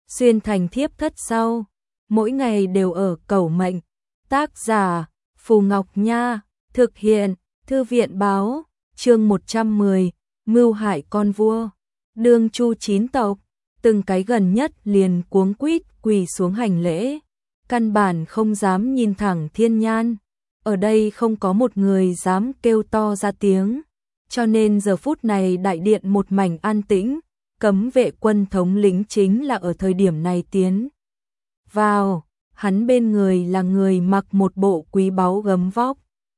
xuyên thành thiếp thất sau, mỗi ngày đều ở cầu mệnh. Tác giả Phù Ngọc Nha, thực hiện Thư viện báo, chương 110, mưu hại con vua. Đương Chu chín tộc, từng cái gần nhất liền cuống quýt quỳ xuống hành lễ, căn bản không dám nhìn thẳng thiên nhan. Ở đây không có một người dám kêu to ra tiếng, cho nên giờ phút này đại điện một mảnh an tĩnh, cấm vệ quân thống lĩnh chính là ở thời điểm này tiến vào, hắn bên người là người mặc một bộ quý báu gấm vóc,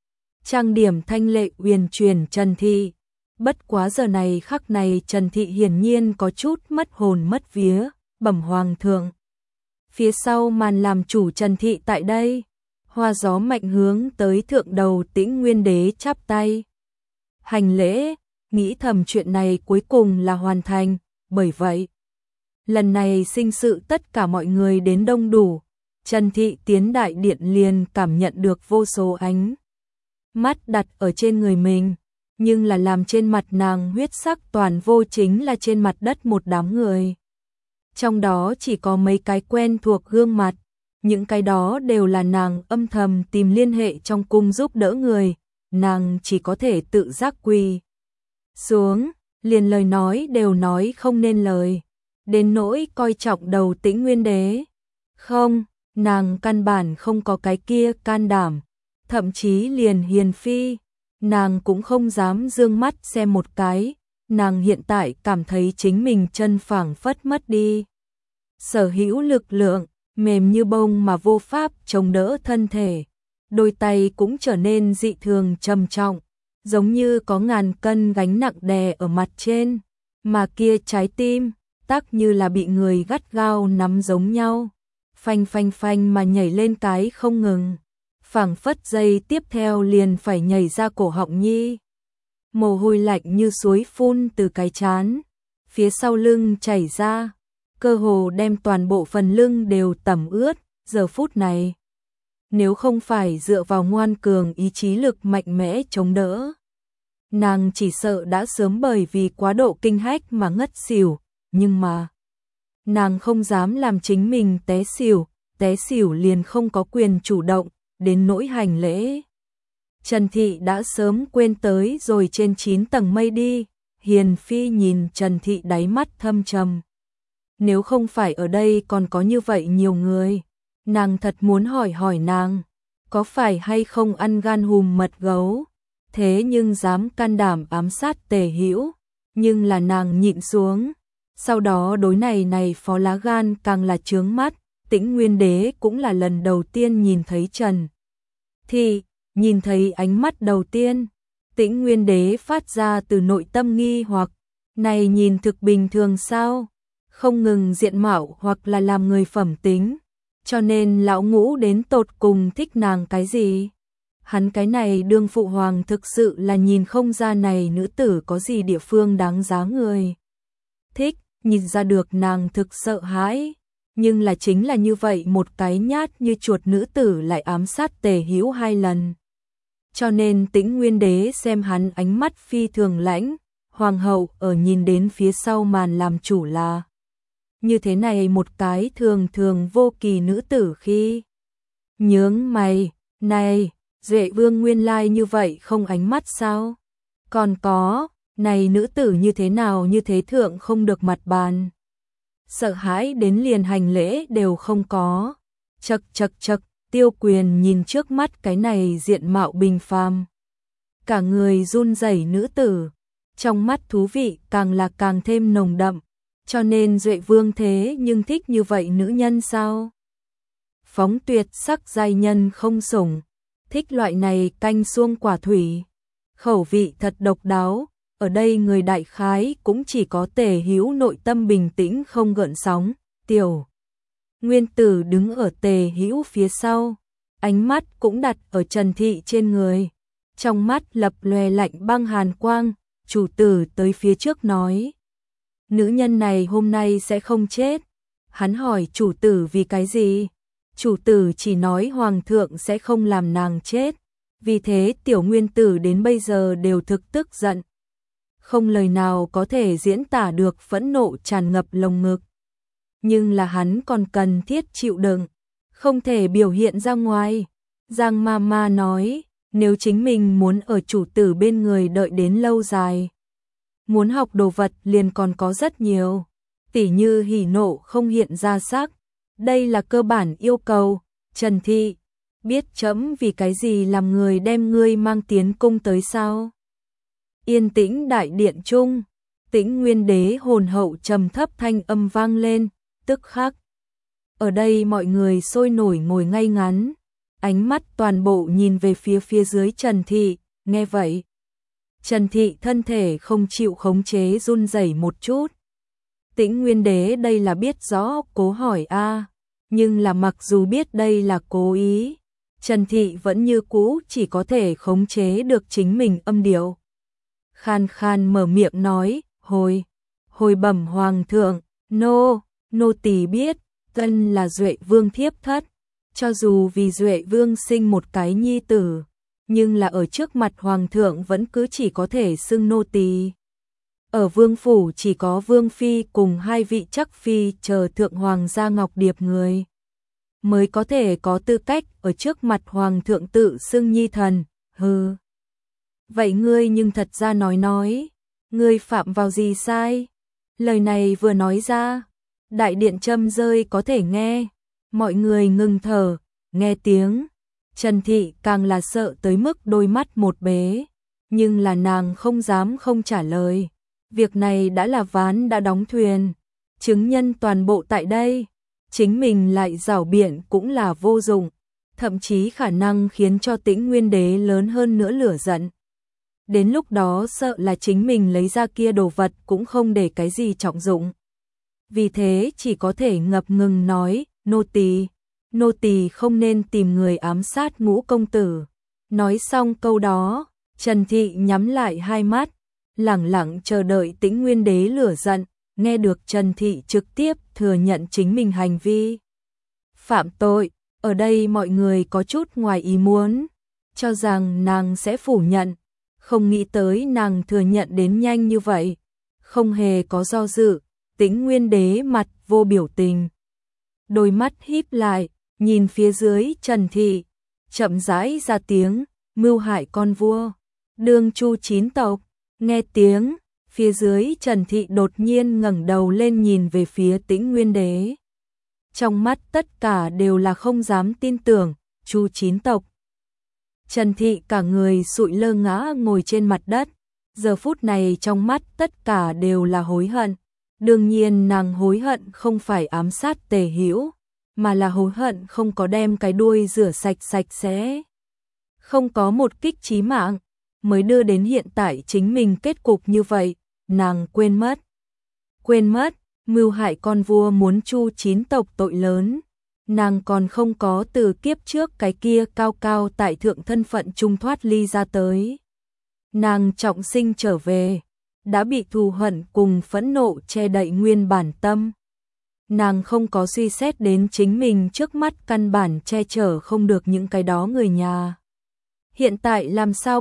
trang điểm thanh lệ uyển chuyển Trần Thị. Bất quá giờ này khắc này Trần Thị hiển nhiên có chút mất hồn mất vía, bẩm hoàng thượng. Phía sau màn làm chủ Trần Thị tại đây, Hoa Gió Mạnh hướng tới thượng đầu Tĩnh Nguyên Đế chắp tay. Hành lễ, nghĩ thầm chuyện này cuối cùng là hoàn thành, bởi vậy, lần này sinh sự tất cả mọi người đến đông đủ, Trần Thị tiến đại điện liền cảm nhận được vô số ánh mắt đặt ở trên người mình, nhưng là làm trên mặt nàng huyết sắc toàn vô chính là trên mặt đất một đám người. Trong đó chỉ có mấy cái quen thuộc gương mặt, những cái đó đều là nàng âm thầm tìm liên hệ trong cung giúp đỡ người, nàng chỉ có thể tự giác quỳ xuống, liền lời nói đều nói không nên lời, đến nỗi coi trọng đầu Tĩnh Nguyên Đế. Không, nàng căn bản không có cái kia can đảm, thậm chí liền hiền phi, nàng cũng không dám dương mắt xem một cái, nàng hiện tại cảm thấy chính mình chân phảng phất mất đi. Sở hữu lực lượng, mềm như bông mà vô pháp chống đỡ thân thể, đôi tay cũng trở nên dị thường trầm trọng, giống như có ngàn cân gánh nặng đè ở mặt trên, mà kia trái tim, tắc như là bị người gắt gao nắm giống nhau, phanh phanh phanh mà nhảy lên cái không ngừng, phảng phất giây tiếp theo liền phải nhảy ra cổ họng nhi. Mồ hôi lạnh như suối phun từ cái trán, phía sau lưng chảy ra, cơ hồ đem toàn bộ phần lưng đều tẩm ướt, giờ phút này. Nếu không phải dựa vào ngoan cường ý chí lực mạnh mẽ chống đỡ, nàng chỉ sợ đã sớm bởi vì quá độ kinh hách mà ngất xỉu, nhưng mà nàng không dám làm chính mình té xỉu liền không có quyền chủ động, đến nỗi hành lễ. Trần Thị đã sớm quên tới rồi trên 9 tầng mây đi, hiền phi nhìn Trần Thị đáy mắt thâm trầm. Nếu không phải ở đây còn có như vậy nhiều người, nàng thật muốn hỏi nàng, có phải hay không ăn gan hùm mật gấu, thế nhưng dám can đảm ám sát Tề Hữu, nhưng là nàng nhịn xuống, sau đó đối này phó lá gan càng là chướng mắt, Tĩnh Nguyên Đế cũng là lần đầu tiên nhìn thấy Trần Thị, nhìn thấy ánh mắt đầu tiên, Tĩnh Nguyên Đế phát ra từ nội tâm nghi hoặc, này nhìn thực bình thường sao? Không ngừng diện mạo hoặc là làm người phẩm tính, cho nên lão ngũ đến tột cùng thích nàng cái gì? Hắn cái này đương phụ hoàng thực sự là nhìn không ra này nữ tử có gì địa phương đáng giá người thích, nhìn ra được nàng thực sợ hãi, nhưng là chính là như vậy một cái nhát như chuột nữ tử lại ám sát Tề Hữu 2 lần. Cho nên Tĩnh Nguyên Đế xem hắn ánh mắt phi thường lãnh, hoàng hậu ở nhìn đến phía sau màn làm chủ là như thế này một cái thường thường vô kỳ nữ tử khi nhướng mày, này, Duệ Vương nguyên lai như vậy không ánh mắt sao? Còn có, này nữ tử như thế nào như thế thượng không được mặt bàn. Sợ hãi đến liền hành lễ đều không có. Chậc, Tiêu Quyền nhìn trước mắt cái này diện mạo bình phàm, cả người run rẩy nữ tử, trong mắt thú vị càng là càng thêm nồng đậm. Cho nên Duệ Vương thế nhưng thích như vậy nữ nhân sao? Phóng tuyệt sắc giai nhân không sủng, thích loại này canh xuông quả thủy, khẩu vị thật độc đáo, ở đây người đại khái cũng chỉ có Tề Hữu nội tâm bình tĩnh không gợn sóng, Tiểu Nguyên Tử đứng ở Tề Hữu phía sau, ánh mắt cũng đặt ở Trần Thị trên người, trong mắt lập lòe lạnh băng hàn quang, chủ tử tới phía trước nói. Nữ nhân này hôm nay sẽ không chết. Hắn hỏi chủ tử vì cái gì? Chủ tử chỉ nói hoàng thượng sẽ không làm nàng chết. Vì thế Tiểu Nguyên Tử đến bây giờ đều thực tức giận. Không lời nào có thể diễn tả được phẫn nộ tràn ngập lồng ngực. nhưng là hắn còn cần thiết chịu đựng, không thể biểu hiện ra ngoài. Giang Mama nói, nếu chính mình muốn ở chủ tử bên người đợi đến lâu dài, muốn học đồ vật liền còn có rất nhiều, tỉ như hỉ nộ không hiện ra sắc, đây là cơ bản yêu cầu. Trần Thị, biết trẫm vì cái gì làm người đem ngươi mang tiến cung tới sao? Yên tĩnh đại điện trung, Tĩnh Nguyên Đế hồn hậu trầm thấp thanh âm vang lên, tức khắc. Ở đây mọi người sôi nổi ngồi ngay ngắn, ánh mắt toàn bộ nhìn về phía dưới Trần Thị, nghe vậy. Trần Thị thân thể không chịu khống chế run rẩy một chút. Tĩnh Nguyên Đế đây là biết rõ cố hỏi a, nhưng là mặc dù biết đây là cố ý, Trần Thị vẫn như cũ chỉ có thể khống chế được chính mình âm điệu. Khan khan mở miệng nói, hồi bẩm hoàng thượng, nô tỳ biết, tân là Duệ Vương thiếp thất, cho dù vì Duệ Vương sinh một cái nhi tử, nhưng là ở trước mặt hoàng thượng vẫn cứ chỉ có thể xưng nô tỳ. Ở vương phủ chỉ có vương phi cùng hai vị chắc phi chờ thượng hoàng gia ngọc điệp người mới có thể có tư cách ở trước mặt hoàng thượng tự xưng nhi thần. Hừ. Vậy ngươi nhưng thật ra nói, ngươi phạm vào gì sai? Lời này vừa nói ra, đại điện châm rơi có thể nghe, mọi người ngừng thở, nghe tiếng. Trần Thị càng là sợ tới mức đôi mắt một bế, nhưng là nàng không dám không trả lời. Việc này đã là ván đã đóng thuyền, chứng nhân toàn bộ tại đây, chính mình lại giảo biện cũng là vô dụng, thậm chí khả năng khiến cho Tĩnh Nguyên Đế lớn hơn nữa lửa giận. Đến lúc đó sợ là chính mình lấy ra kia đồ vật cũng không để cái gì trọng dụng. Vì thế chỉ có thể ngập ngừng nói, nô tỳ không nên tìm người ám sát Ngũ công tử. Nói xong câu đó, Trần Thị nhắm lại hai mắt, lẳng lặng chờ đợi Tĩnh Nguyên Đế lửa giận, nghe được Trần Thị trực tiếp thừa nhận chính mình hành vi phạm tội. Ở đây mọi người có chút ngoài ý muốn, cho rằng nàng sẽ phủ nhận, không nghĩ tới nàng thừa nhận đến nhanh như vậy, không hề có do dự. Tĩnh Nguyên Đế mặt vô biểu tình, đôi mắt híp lại, nhìn phía dưới Trần Thị, chậm rãi ra tiếng, mưu hại con vua, đương chu 9 tộc. Nghe tiếng, phía dưới Trần Thị đột nhiên ngẩng đầu lên nhìn về phía Tĩnh Nguyên Đế. Trong mắt tất cả đều là không dám tin tưởng, chu 9 tộc. Trần Thị cả người sụi lơ ngã ngồi trên mặt đất, giờ phút này trong mắt tất cả đều là hối hận. Đương nhiên nàng hối hận không phải ám sát Tề Hữu, mà là hối hận không có đem cái đuôi rửa sạch sẽ. Không có một kích chí mạng, mới đưa đến hiện tại chính mình kết cục như vậy, nàng quên mất, mưu hại con vua muốn chu 9 tộc tội lớn. Nàng còn không có từ kiếp trước cái kia cao cao tại thượng thân phận trung thoát ly ra tới. Nàng trọng sinh trở về, đã bị thù hận cùng phẫn nộ che đậy nguyên bản tâm. Nàng không có suy xét đến chính mình trước mắt căn bản che chở không được những cái đó người nhà. Hiện tại làm sao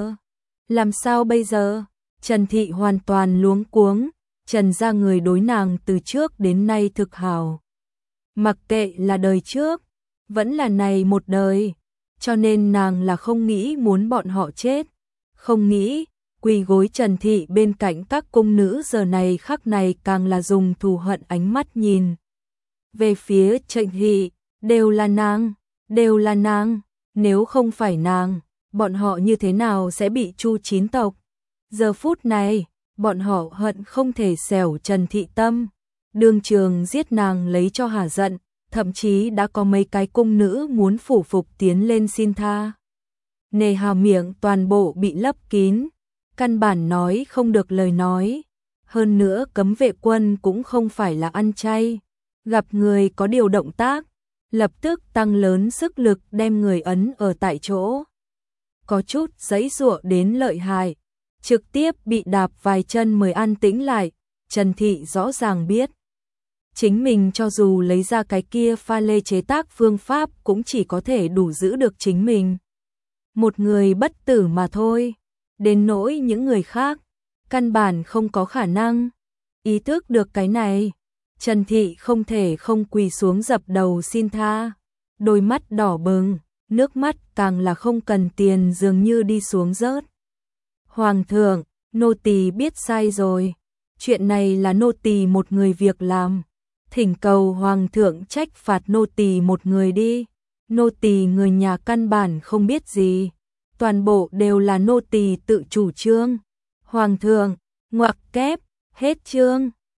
bây giờ? Trần Thị hoàn toàn luống cuống, Trần gia người đối nàng từ trước đến nay thực hảo. Mặc kệ là đời trước, vẫn là này một đời, cho nên nàng là không nghĩ muốn bọn họ chết, không nghĩ. Quỳ gối Trần Thị bên cạnh các cung nữ giờ này khắc này càng là dùng thù hận ánh mắt nhìn về phía Trịnh Thị, đều là nàng, nếu không phải nàng, bọn họ như thế nào sẽ bị chu 9 tộc. Giờ phút này, bọn họ hận không thể xẻo Trần Thị tâm, đương trường giết nàng lấy cho hả giận, thậm chí đã có mấy cái cung nữ muốn phủ phục tiến lên xin tha. Nề hà miệng toàn bộ bị lấp kín, căn bản nói không được lời nói. Hơn nữa cấm vệ quân cũng không phải là ăn chay, gặp người có điều động tác, lập tức tăng lớn sức lực đem người ấn ở tại chỗ. Có chút giãy giụa đến lợi hại, trực tiếp bị đạp vài chân mới an tĩnh lại. Trần Thị rõ ràng biết, chính mình cho dù lấy ra cái kia pha lê chế tác phương pháp cũng chỉ có thể đủ giữ được chính mình một người bất tử mà thôi. Đến nỗi những người khác, căn bản không có khả năng. Ý thức được cái này, Trần Thị không thể không quỳ xuống dập đầu xin tha, đôi mắt đỏ bừng, nước mắt càng là không cần tiền dường như đi xuống rớt. Hoàng thượng, nô tỳ biết sai rồi, chuyện này là nô tỳ một người việc làm, thỉnh cầu hoàng thượng trách phạt nô tỳ một người đi, nô tỳ người nhà căn bản không biết gì, toàn bộ đều là nô tỳ tự chủ trương. Hoàng thượng, ngoặc kép, hết chương.